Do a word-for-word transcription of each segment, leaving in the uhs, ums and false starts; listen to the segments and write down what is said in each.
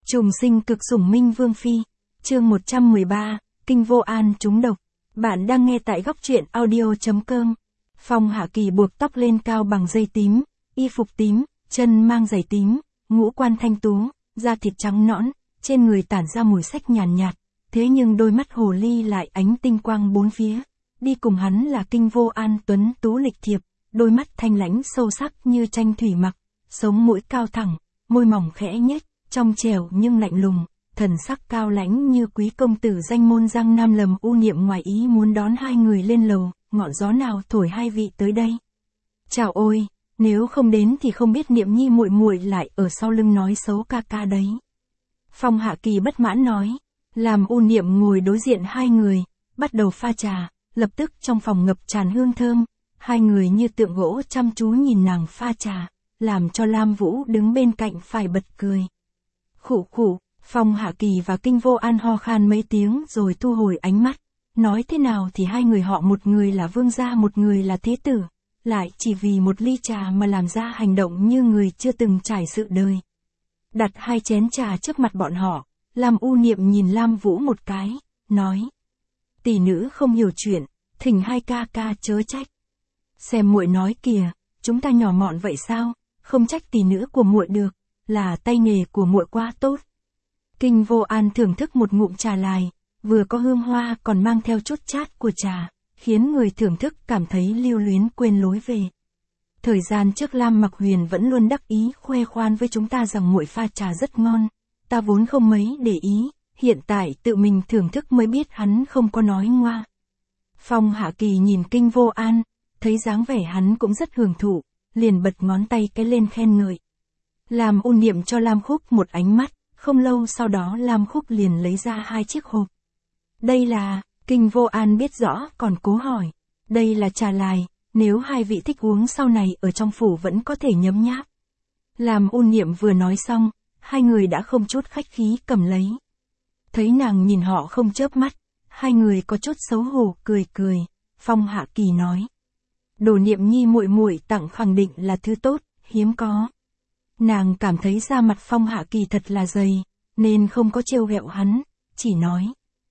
Trùng sinh cực sủng Minh Vương Phi. Chương một trăm mười ba, Kinh Vô An trúng độc. Bạn đang nghe tại góc truyện audio chấm com. Phong Hạ Kỳ buộc tóc lên cao bằng dây tím, y phục tím, chân mang giày tím, ngũ quan thanh tú, da thịt trắng nõn, trên người tản ra mùi sách nhàn nhạt, thế nhưng đôi mắt hồ ly lại ánh tinh quang bốn phía. Đi cùng hắn là Kinh Vô An tuấn tú lịch thiệp, đôi mắt thanh lãnh sâu sắc như tranh thủy mặc, sống mũi cao thẳng, môi mỏng khẽ nhếch, trong trẻo nhưng lạnh lùng, thần sắc cao lãnh như quý công tử danh môn Giang Nam Lầm U Niệm ngoài ý muốn đón hai người lên lầu, ngọn gió nào thổi hai vị tới đây. Chào ôi, nếu không đến thì không biết Niệm Nhi muội muội lại ở sau lưng nói xấu ca ca đấy. Phong Hạ Kỳ bất mãn nói, làm U Niệm ngồi đối diện hai người, bắt đầu pha trà, lập tức trong phòng ngập tràn hương thơm, hai người như tượng gỗ chăm chú nhìn nàng pha trà, làm cho Lam Vũ đứng bên cạnh phải bật cười. Khụ khụ, Phong Hạ Kỳ và Kinh Vô An ho khan mấy tiếng rồi thu hồi ánh mắt, nói thế nào thì hai người họ một người là vương gia một người là thế tử, lại chỉ vì một ly trà mà làm ra hành động như người chưa từng trải sự đời. Đặt hai chén trà trước mặt bọn họ, Lam U Niệm nhìn Lam Vũ một cái, nói: tỷ nữ không hiểu chuyện, thỉnh hai ca ca chớ trách. Xem muội nói kìa, chúng ta nhỏ mọn vậy sao, không trách tỷ nữ của muội được, là tay nghề của muội quá tốt. Kinh Vô An thưởng thức một ngụm trà lài, vừa có hương hoa còn mang theo chút chát của trà, khiến người thưởng thức cảm thấy lưu luyến quên lối về. Thời gian trước Lam Mặc Huyền vẫn luôn đắc ý khoe khoan với chúng ta rằng muội pha trà rất ngon, ta vốn không mấy để ý, hiện tại tự mình thưởng thức mới biết hắn không có nói ngoa. Phong Hạ Kỳ nhìn Kinh Vô An, thấy dáng vẻ hắn cũng rất hưởng thụ, liền bật ngón tay cái lên khen ngợi. Lam U Niệm cho Lam Khúc một ánh mắt, không lâu sau đó Lam Khúc liền lấy ra hai chiếc hộp. Đây là, Kinh Vô An biết rõ còn cố hỏi, đây là trà lài, nếu hai vị thích uống sau này ở trong phủ vẫn có thể nhấm nháp. Lam U Niệm vừa nói xong, hai người đã không chút khách khí cầm lấy. Thấy nàng nhìn họ không chớp mắt, hai người có chút xấu hổ cười cười, Phong Hạ Kỳ nói: đồ Niệm Nhi muội muội tặng khẳng định là thứ tốt, hiếm có. Nàng cảm thấy da mặt Phong Hạ Kỳ thật là dày, nên không có trêu ghẹo hắn, chỉ nói: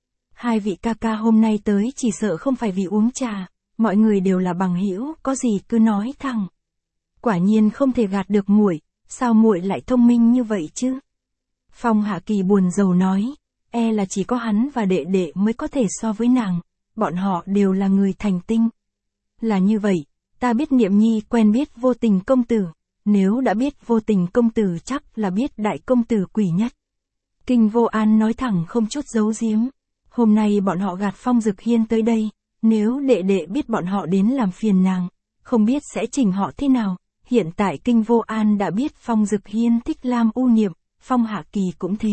hai vị ca ca hôm nay tới chỉ sợ không phải vì uống trà, mọi người đều là bằng hữu, có gì cứ nói thẳng. Quả nhiên không thể gạt được muội, sao muội lại thông minh như vậy chứ? Phong Hạ Kỳ buồn rầu nói, e là chỉ có hắn và đệ đệ mới có thể so với nàng, bọn họ đều là người thành tinh. Là như vậy, ta biết Niệm Nhi quen biết Vô Tình công tử, nếu đã biết Vô Tình công tử chắc là biết đại công tử Quỷ Nhất. Kinh Vô An nói thẳng không chút giấu giếm, hôm nay bọn họ gạt Phong Dực Hiên tới đây, nếu đệ đệ biết bọn họ đến làm phiền nàng, không biết sẽ chỉnh họ thế nào. Hiện tại Kinh Vô An đã biết Phong Dực Hiên thích Lam U Niệm, Phong Hạ Kỳ cũng thế.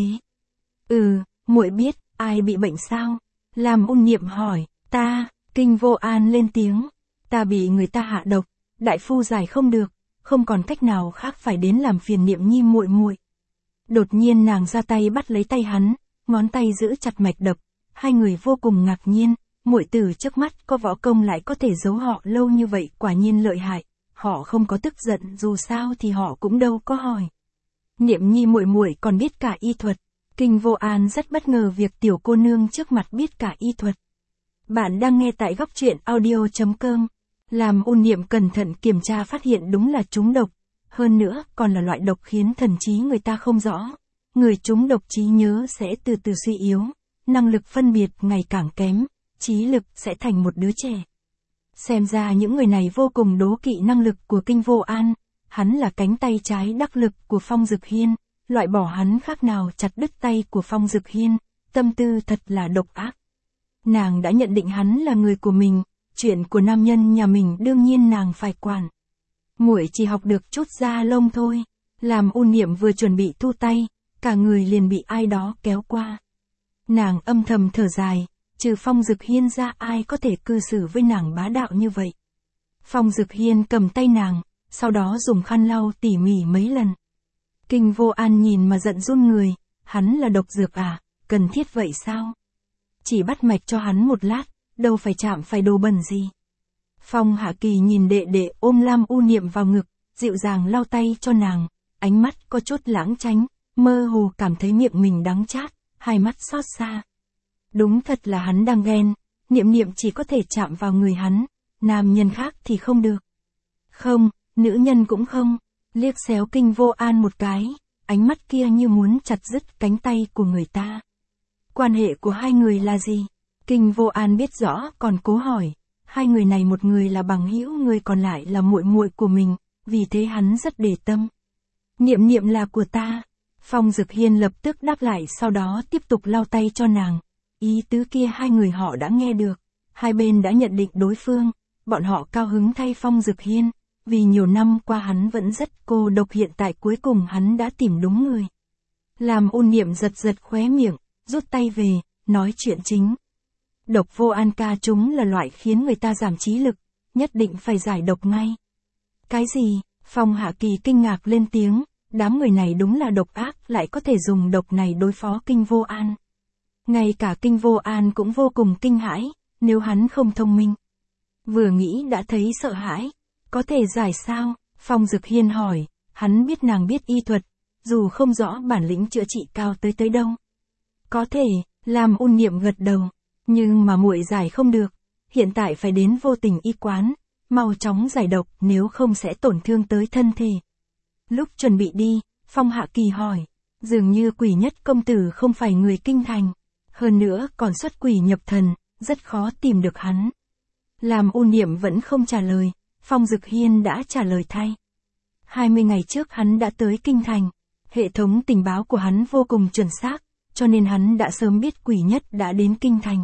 Ừ, muội biết, ai bị bệnh sao? Lam U Niệm hỏi, ta, Kinh Vô An lên tiếng, ta bị người ta hạ độc, đại phu giải không được, không còn cách nào khác phải đến làm phiền Niệm Nhi muội muội. Đột nhiên nàng ra tay bắt lấy tay hắn, ngón tay giữ chặt mạch đập, hai người vô cùng ngạc nhiên, muội tử trước mắt có võ công lại có thể giấu họ lâu như vậy, quả nhiên lợi hại. Họ không có tức giận, dù sao thì họ cũng đâu có hỏi. Niệm Nhi muội muội còn biết cả y thuật. Kinh Vô An rất bất ngờ việc tiểu cô nương trước mặt biết cả y thuật. Bạn đang nghe tại góc truyện audio chấm com. Làm U Niệm cẩn thận kiểm tra phát hiện đúng là trúng độc, hơn nữa còn là loại độc khiến thần trí người ta không rõ. Người trúng độc trí nhớ sẽ từ từ suy yếu, năng lực phân biệt ngày càng kém, trí lực sẽ thành một đứa trẻ. Xem ra những người này vô cùng đố kỵ năng lực của Kinh Vô An, hắn là cánh tay trái đắc lực của Phong Dực Hiên, loại bỏ hắn khác nào chặt đứt tay của Phong Dực Hiên, tâm tư thật là độc ác. Nàng đã nhận định hắn là người của mình, chuyện của nam nhân nhà mình đương nhiên nàng phải quản. Muội chỉ học được chút da lông thôi. Làm U Niệm vừa chuẩn bị thu tay, cả người liền bị ai đó kéo qua. Nàng âm thầm thở dài, trừ Phong Dực Hiên ra ai có thể cư xử với nàng bá đạo như vậy. Phong Dực Hiên cầm tay nàng, sau đó dùng khăn lau tỉ mỉ mấy lần. Kinh Vô An nhìn mà giận run người, hắn là độc dược à, cần thiết vậy sao? Chỉ bắt mạch cho hắn một lát, đâu phải chạm phải đồ bẩn gì. Phong Hạ Kỳ nhìn đệ đệ ôm Lam U Niệm vào ngực, dịu dàng lau tay cho nàng, ánh mắt có chút lãng tránh, mơ hồ cảm thấy miệng mình đắng chát, hai mắt xót xa. Đúng thật là hắn đang ghen, Niệm Niệm chỉ có thể chạm vào người hắn, nam nhân khác thì không được. Không, nữ nhân cũng không, liếc xéo Kinh Vô An một cái, ánh mắt kia như muốn chặt đứt cánh tay của người ta. Quan hệ của hai người là gì? Kinh Vô An biết rõ còn cố hỏi, hai người này một người là bằng hữu, người còn lại là muội muội của mình, vì thế hắn rất để tâm. Niệm Niệm là của ta. Phong Dực Hiên lập tức đáp lại, sau đó tiếp tục lau tay cho nàng. Ý tứ kia hai người họ đã nghe được, hai bên đã nhận định đối phương, bọn họ cao hứng thay Phong Dực Hiên, vì nhiều năm qua hắn vẫn rất cô độc, hiện tại cuối cùng hắn đã tìm đúng người. Làm Ôn Niệm giật giật khóe miệng, rút tay về, nói chuyện chính. Độc Vô An ca chúng là loại khiến người ta giảm trí lực, nhất định phải giải độc ngay. Cái gì? Phong Hạ Kỳ kinh ngạc lên tiếng, đám người này đúng là độc ác, lại có thể dùng độc này đối phó Kinh Vô An. Ngay cả Kinh Vô An cũng vô cùng kinh hãi, nếu hắn không thông minh. Vừa nghĩ đã thấy sợ hãi, có thể giải sao? Phong Dực Hiên hỏi, hắn biết nàng biết y thuật, dù không rõ bản lĩnh chữa trị cao tới tới đâu. Có thể, làm Ôn Niệm gật đầu, nhưng mà muội giải không được, hiện tại phải đến Vô Tình y quán, mau chóng giải độc, nếu không sẽ tổn thương tới thân thể. Lúc chuẩn bị đi, Phong Hạ Kỳ hỏi, dường như Quỷ Nhất công tử không phải người kinh thành, hơn nữa còn xuất quỷ nhập thần, rất khó tìm được hắn. Làm Ôn Niệm vẫn không trả lời, Phong Dực Hiên đã trả lời thay. hai mươi ngày trước hắn đã tới kinh thành, hệ thống tình báo của hắn vô cùng chuẩn xác, cho nên hắn đã sớm biết Quỷ Nhất đã đến kinh thành.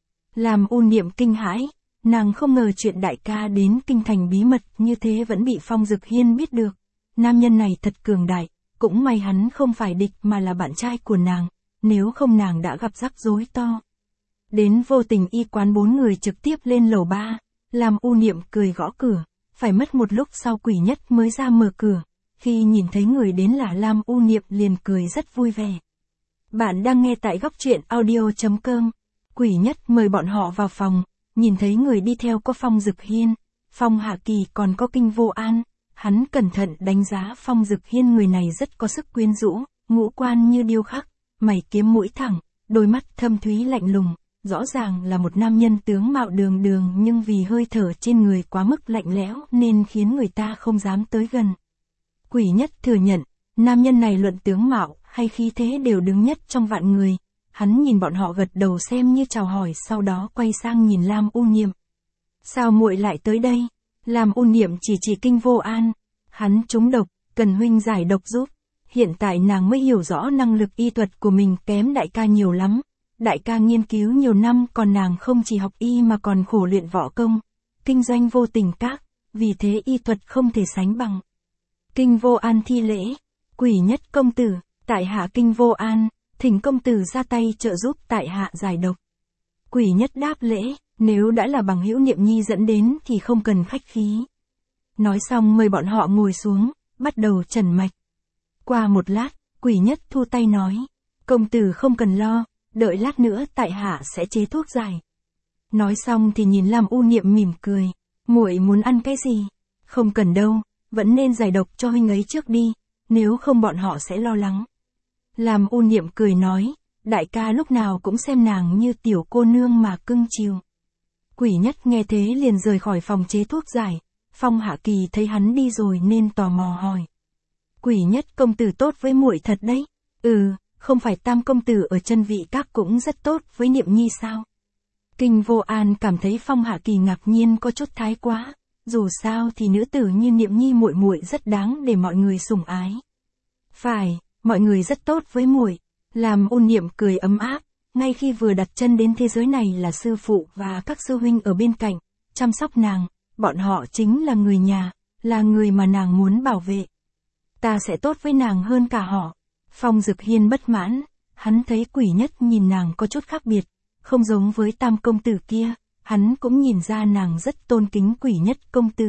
Làm Ôn Niệm kinh hãi, nàng không ngờ chuyện đại ca đến kinh thành bí mật như thế vẫn bị Phong Dực Hiên biết được. Nam nhân này thật cường đại, cũng may hắn không phải địch mà là bạn trai của nàng, nếu không nàng đã gặp rắc rối to. Đến Vô Tình y quán bốn người trực tiếp lên lầu ba, làm Ôn Niệm cười gõ cửa, phải mất một lúc sau Quỷ Nhất mới ra mở cửa, khi nhìn thấy người đến là Lam Ôn Niệm liền cười rất vui vẻ. Bạn đang nghe tại góc truyện audio chấm com. Quỷ Nhất mời bọn họ vào phòng, nhìn thấy người đi theo có Phong Dực Hiên, Phong Hạ Kỳ còn có Kinh Vô An, hắn cẩn thận đánh giá Phong Dực Hiên, người này rất có sức quyến rũ, ngũ quan như điêu khắc, mày kiếm mũi thẳng, đôi mắt thâm thúy lạnh lùng, rõ ràng là một nam nhân tướng mạo đường đường, nhưng vì hơi thở trên người quá mức lạnh lẽo nên khiến người ta không dám tới gần. Quỷ Nhất thừa nhận, nam nhân này luận tướng mạo hay khí thế đều đứng nhất trong vạn người. Hắn nhìn bọn họ gật đầu xem như chào hỏi, sau đó quay sang nhìn Lam Ôn Niệm. Sao muội lại tới đây? Lam Ôn Niệm chỉ chỉ Kinh Vô An, hắn trúng độc, cần huynh giải độc giúp. Hiện tại nàng mới hiểu rõ năng lực y thuật của mình kém đại ca nhiều lắm. Đại ca nghiên cứu nhiều năm, còn nàng không chỉ học y mà còn khổ luyện võ công, kinh doanh Vô Tình các, vì thế y thuật không thể sánh bằng. Kinh Vô An thi lễ, Quỷ Nhất công tử, tại hạ Kinh Vô An, thỉnh công tử ra tay trợ giúp tại hạ giải độc. Quỷ Nhất đáp lễ, nếu đã là bằng hữu Niệm Nhi dẫn đến thì không cần khách khí. Nói xong mời bọn họ ngồi xuống, bắt đầu trần mạch. Qua một lát, Quỷ Nhất thu tay nói, công tử không cần lo, đợi lát nữa tại hạ sẽ chế thuốc giải. Nói xong thì nhìn Lam Ôn Niệm mỉm cười, muội muốn ăn cái gì? Không cần đâu, vẫn nên giải độc cho huynh ấy trước đi, nếu không bọn họ sẽ lo lắng. Lam Ôn Niệm cười nói, đại ca lúc nào cũng xem nàng như tiểu cô nương mà cưng chiều. Quỷ Nhất nghe thế liền rời khỏi phòng chế thuốc giải. Phong Hạ Kỳ thấy hắn đi rồi nên tò mò hỏi, Quỷ Nhất công tử tốt với muội thật đấy. Ừ, không phải Tam công tử ở Chân Vị các cũng rất tốt với Niệm Nhi sao? Kinh Vô An cảm thấy Phong Hạ Kỳ ngạc nhiên có chút thái quá, dù sao thì nữ tử như Niệm Nhi muội muội rất đáng để mọi người sủng ái. Phải, mọi người rất tốt với muội. Làm Ôn Niệm cười ấm áp, ngay khi vừa đặt chân đến thế giới này là sư phụ và các sư huynh ở bên cạnh, chăm sóc nàng, bọn họ chính là người nhà, là người mà nàng muốn bảo vệ. Ta sẽ tốt với nàng hơn cả họ. Phong Dực Hiên bất mãn, hắn thấy Quỷ Nhất nhìn nàng có chút khác biệt, không giống với Tam công tử kia, hắn cũng nhìn ra nàng rất tôn kính Quỷ Nhất công tử.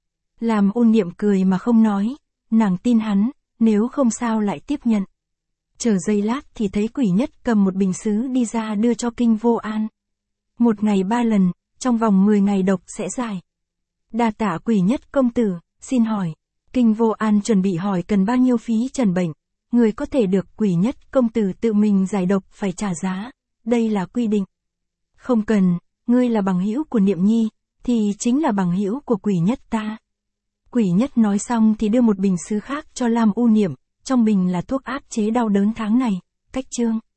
Làm Ôn Niệm cười mà không nói, nàng tin hắn, nếu không sao lại tiếp nhận. Chờ giây lát thì thấy Quỷ Nhất cầm một bình sứ đi ra đưa cho Kinh Vô An. Một ngày ba lần, trong vòng mười ngày độc sẽ giải. Đa tạ Quỷ Nhất công tử, xin hỏi. Kinh Vô An chuẩn bị hỏi cần bao nhiêu phí trần bệnh. Người có thể được quỷ nhất công tử tự mình giải độc phải trả giá. Đây là quy định. Không cần, ngươi là bằng hữu của Niệm Nhi, thì chính là bằng hữu của quỷ nhất ta. Quỷ nhất nói xong thì đưa một bình sứ khác cho Lam U Niệm, trong bình là thuốc áp chế đau đớn tháng này, cách chương.